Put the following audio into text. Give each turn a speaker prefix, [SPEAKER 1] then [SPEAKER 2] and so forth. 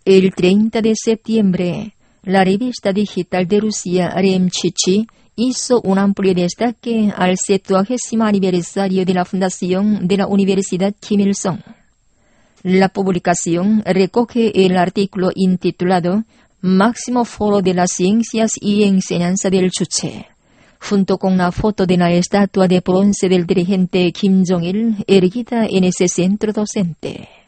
[SPEAKER 1] El 30 de septiembre, la revista digital de Rusia Remchichi hizo un amplio destaque al 70º aniversario de la fundación de la Universidad Kim Il-sung. La publicación recoge el artículo intitulado Máximo Foro de las Ciencias y Enseñanza del Juche, junto con la foto de la estatua de bronce del dirigente Kim Jong-il erguida en ese centro docente.